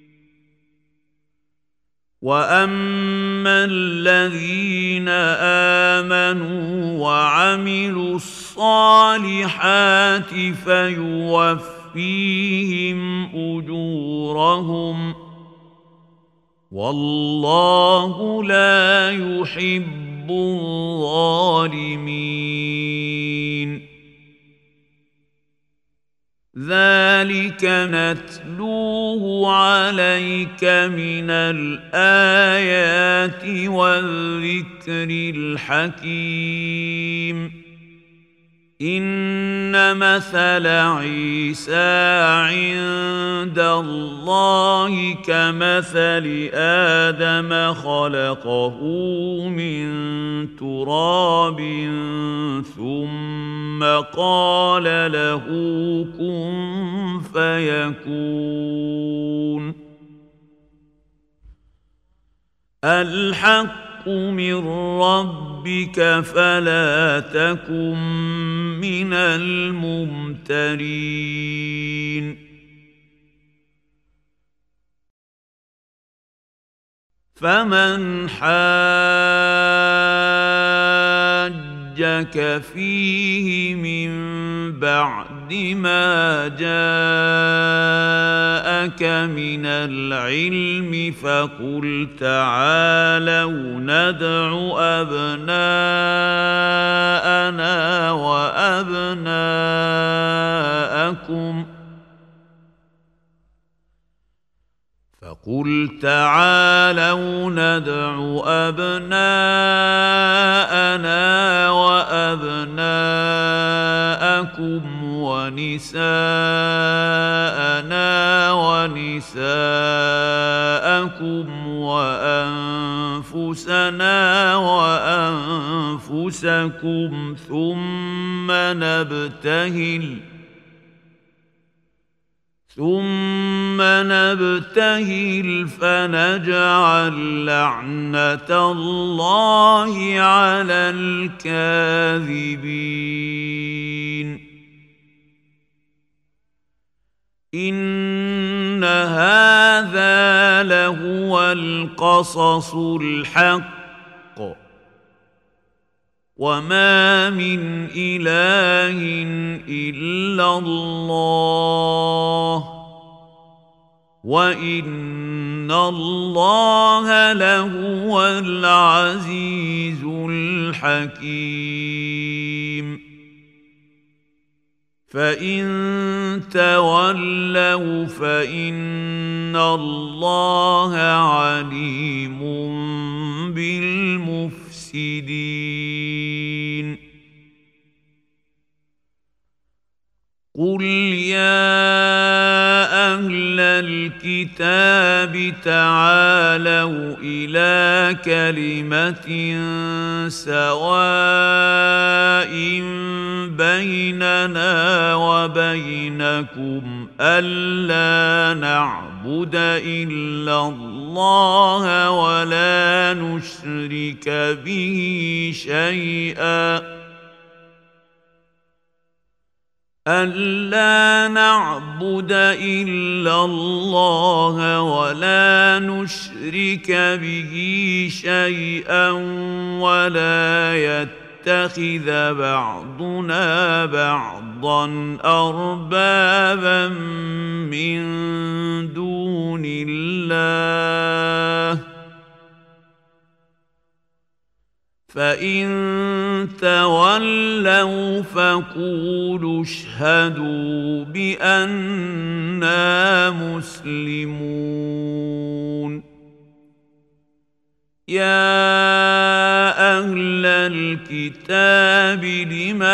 A: وأما الذين آمنوا وعملوا الصالحات فيوفيهم أجورهم والله لا يحب الظالمين ذلك نتلوه عليك من الآيات والذكر الحكيم إن مثل عيسى عند الله كمثل آدم خلقه من تراب ثم قال له كن فيكون الحق من ربك فلا تكن من الممترين فمن حاجك فيه من بعد ما جاءك من العلم فقل تعالوا ندع أبناءنا وأبناءكم ونساءنا ونساءكم وأنفسنا وأنفسكم ثم نبتهل فنجعل لعنة الله على الكاذبين إن هذا لهو القصص الحق وما من إله إلا الله وإن الله لهو العزيز الحكيم فإن تولوا فإن الله عليم بالمفسدين قل يا أهل الكتاب تعالوا إلى كلمة سواء بيننا وبينكم ألا نعبد إلا الله ولا نشرك به شيئا ألا نعبد إلا الله ولا نشرك به شيئا ولا يتخذ بعضنا بعضا أربابا من دون الله فإن تولوا فقولوا اشهدوا بأننا مسلمون يا أهل الكتاب لم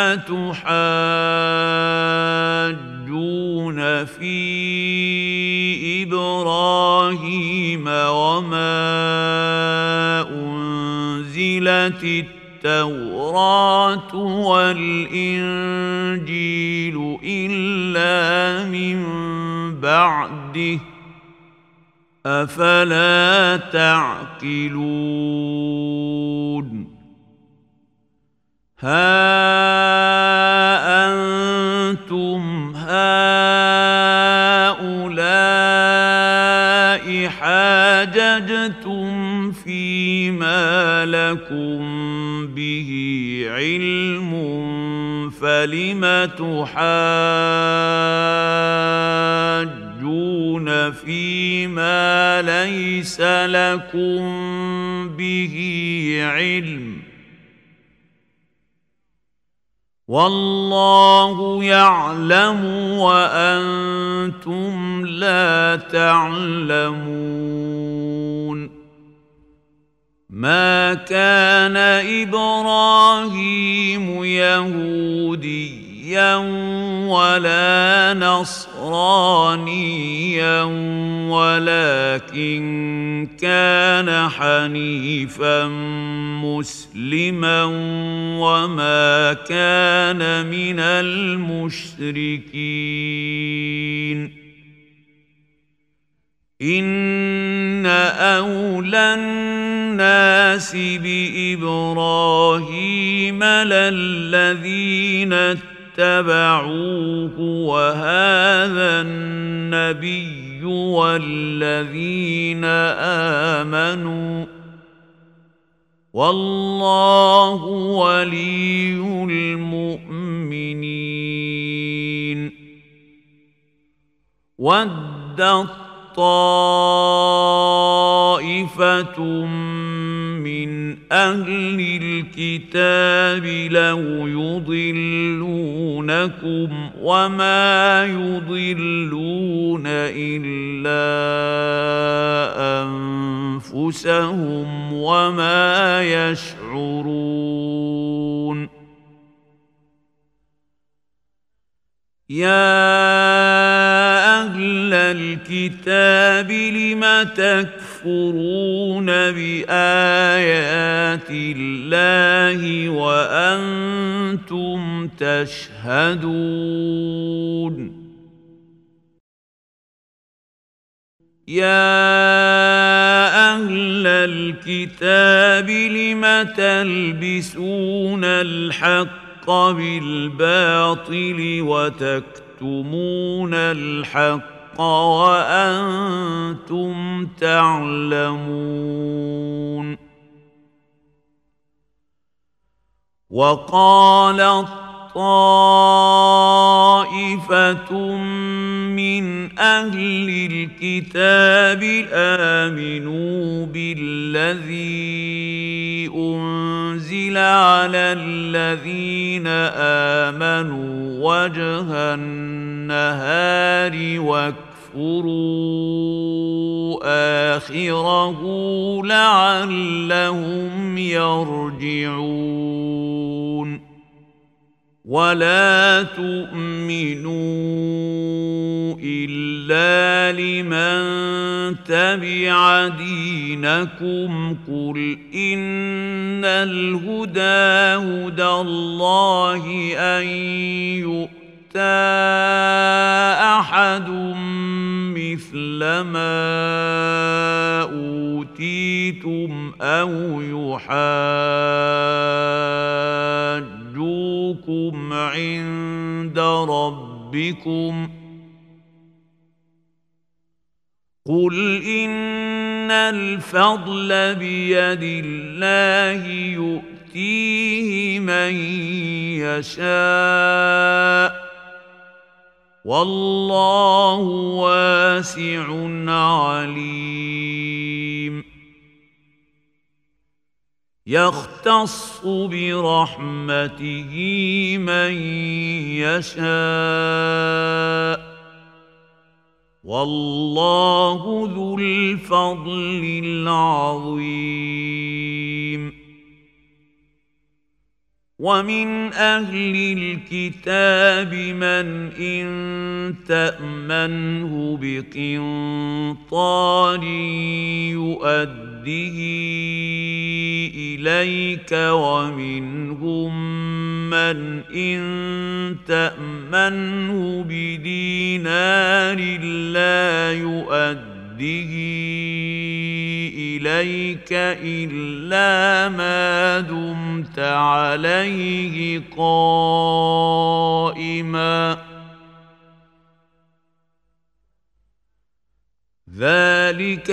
A: تحاجون في إبراهيم وما أنزلت التوراة والإنجيل إلا من بعده أفلا تعقلون ها أنتم هؤلاء حاججتم فيما لكم به علم فلم تحاجون فيما ليس لكم به علم والله يعلم وأنتم لا تعلمون ما كان إبراهيم يهوديا ولا نصرانيا ولكن كان حنيفا مسلما وما كان من المشركين إن أولى الناس بإبراهيم للذين اتبعوه وهذا النبي والذين آمنوا والله ولي المؤمنين ودت طائفة من أهل الكتاب لو يضلونكم وما يضلون إلا أنفسهم وما يشعرون يا أهل الكتاب لم تكفرون بآيات الله وأنتم تشهدون يا أهل الكتاب لم تلبسون الحق بالباطل وتكتمون الحق وأنتم تعلمون وقالت طائفة من أهل الكتاب آمنوا بالذي أنزل على الذين آمنوا وجه النهار واكفروا آخره لعلهم يرجعون ولا تؤمنوا إلا لمن تبع دينكم قل إن الهدى هدى الله أن يؤتى أحد مثل ما أوتيتم أو يحاجوكم عند ربكم قل إن الفضل بيد الله يؤتيه من يشاء والله واسع عليم يختص برحمته من يشاء والله ذو الفضل العظيم ومن أهل الكتاب من إن تأمنه بقنطار يؤده إليك ومنهم من إن تأمنه بدينار لا يؤده إليك إلا ما دمت عليه قائما ذلك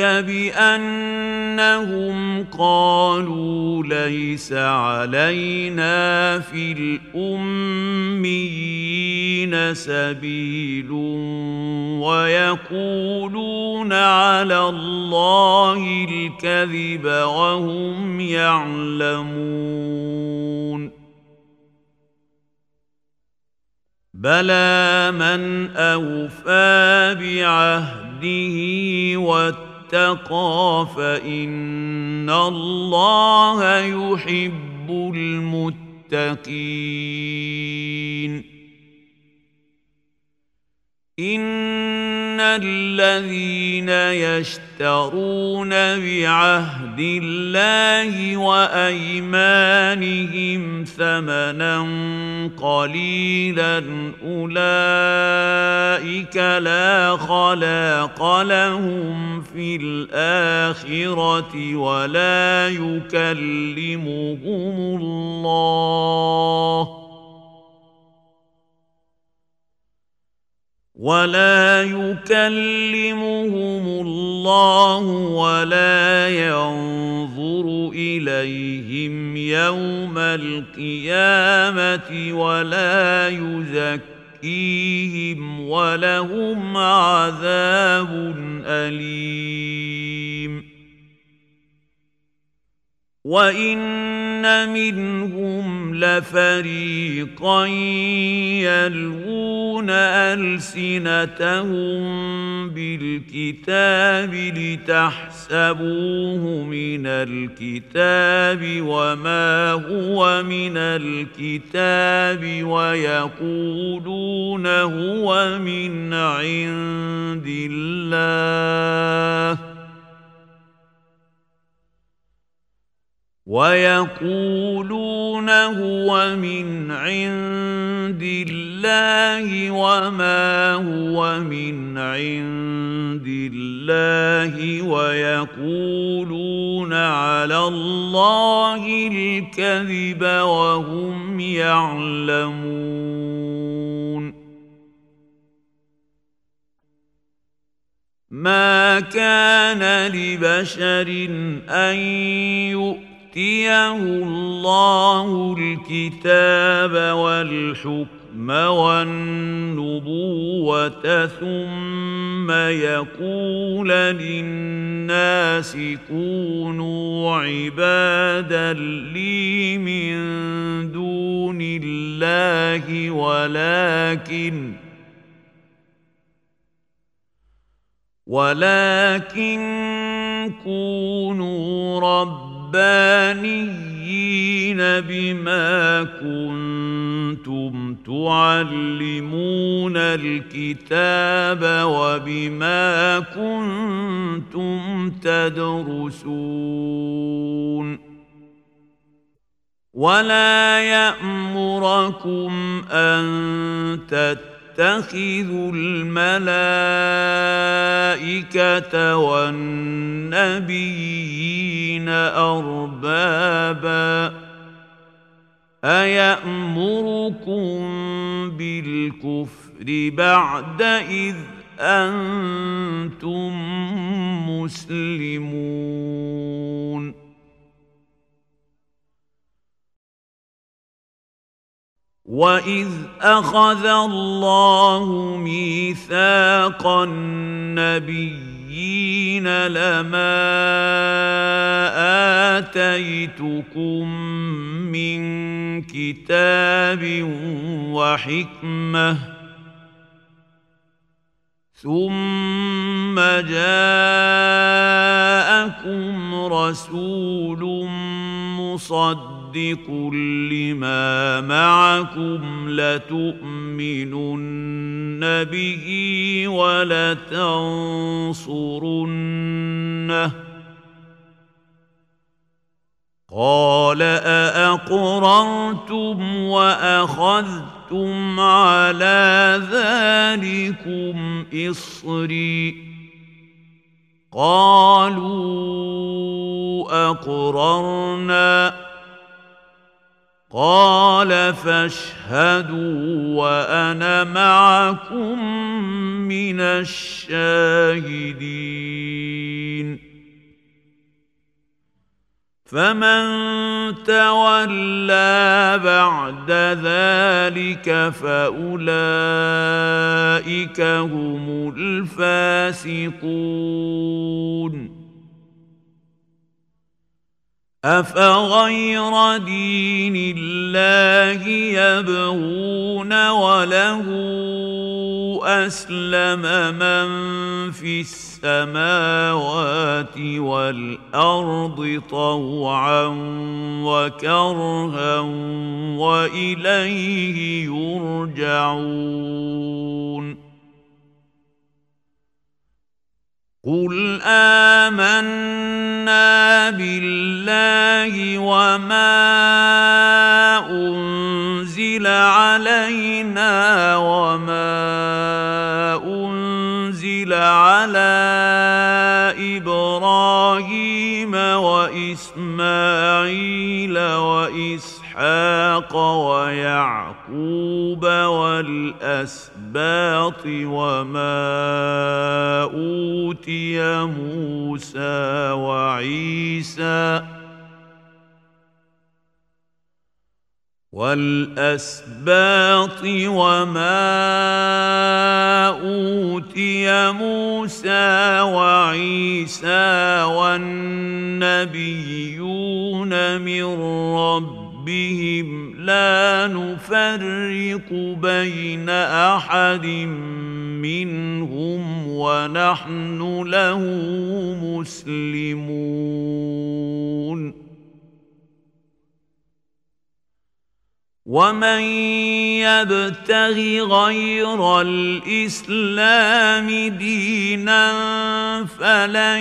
A: بأنهم قالوا ليس علينا في الأميين سبيل ويقولون على الله الكذب وهم يعلمون بلى من أوفى بعهده واتقى فإن الله يحب المتقين إن الذين يشترون بعهد الله وأيمانهم ثمنا قليلا أولئك لا خلاق لهم في الآخرة ولا يكلمهم الله ولا ينظر إليهم يوم القيامة ولا يزكيهم ولهم عذاب أليم وإن منهم لفريقا يلوون ألسنتهم بالكتاب لتحسبوه من الكتاب وما هو من الكتاب ويقولون هو من عند الله وما هو من عند الله الله ويقولون على الله الكذب وهم يعلمون. ما كان لبشر أن يؤتيه الله الكتاب والحكم والنبوة ثم يقول للناس كونوا عبادا لي من دون الله ولكن كونوا ربانيين بما كنتم تعلمون الكتاب وبما كنتم تدرسون. ولا يأمركم أن تتخذوا الملائكة والنبيين أربابا أيأمركم بالكفر بعد إذ أنتم مسلمون. وَإِذْ أَخَذَ اللَّهُ مِيثَاقَ النَّبِيِّينَ لَمَا آتَيْتُكُم مِّن كِتَابٍ وَحِكْمَةٍ ثُمَّ جَاءَكُمْ رَسُولٌ مُّصَدِّقٌ لما معكم لتؤمنن به ولتنصرنه قال أأقررتم وأخذتم على ذلكم إصري قالوا أقررنا قال فاشهدوا وأنا معكم من الشاهدين. فمن تولى بعد ذلك فأولئك هم الفاسقون. أفغير دين الله يبغون وله أسلم من في السماوات والأرض طوعا وكرها وإليه يرجعون. قل آمنا بالله وما أنزل علينا وما أنزل على إبراهيم وإسماعيل وإسحاق ويعقوب والأسباط وما أوتي موسى وعيسى والنبيون من ربهم لا نفرق بين أحد منهم ونحن له مسلمون. ومن يبتغ غير الإسلام دينا فلن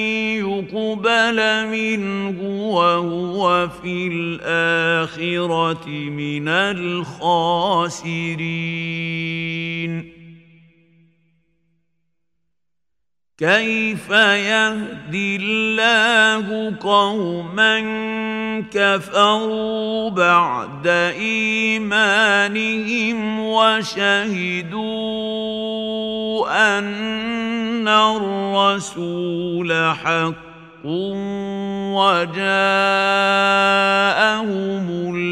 A: يقبل منه وهو في الآخرة من الخاسرين. كيف يهدي الله قوما كفروا بعد إيمانهم وشهدوا أن الرسول حق وجاءهم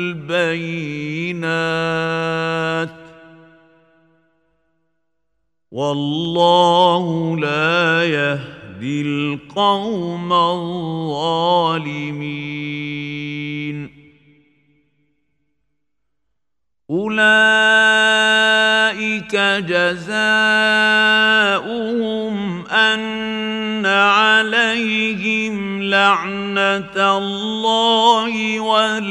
A: البينات والله لا يهدي القوم الظالمين أولئك جزاؤهم أن عليهم لعنة الله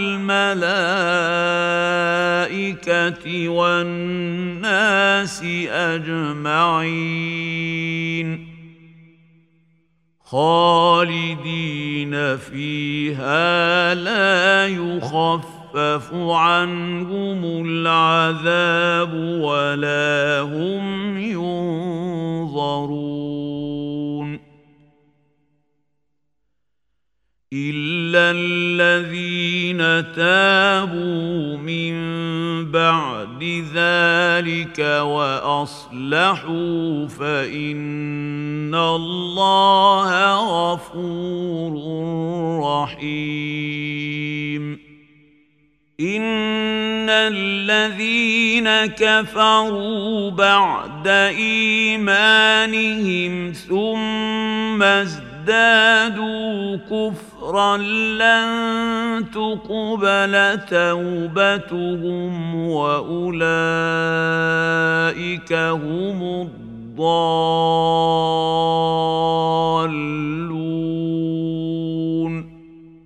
A: والملائكة والناس أجمعين خالدين فيها لا يخفف عنهم العذاب ولا هم ينظرون إلا الذين تابوا من بعد ذلك وأصلحوا فإن الله غفور رحيم إن الذين كفروا بعد إيمانهم ثم ازدادوا كفرا لن تقبل توبتهم وأولئك هم الضالون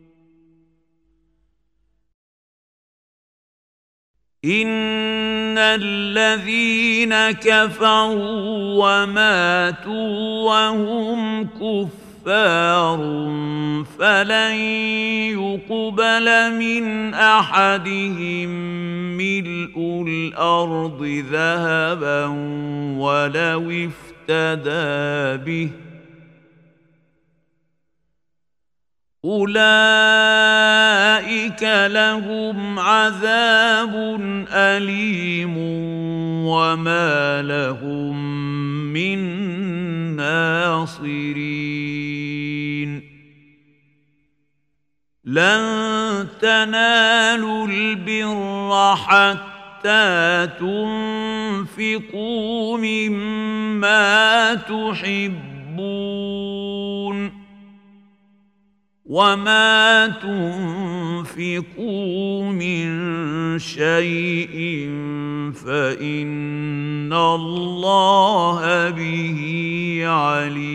A: إن الذين كفروا وماتوا وهم كفار فلن يقبل من أحدهم ملء الأرض ذهبا ولو افتدى به أولئك لهم عذاب أليم وما لهم من ناصرين لن تنالوا البر حتى تنفقوا مما تحبون وما تنفقوا من شيء فإن الله به عليم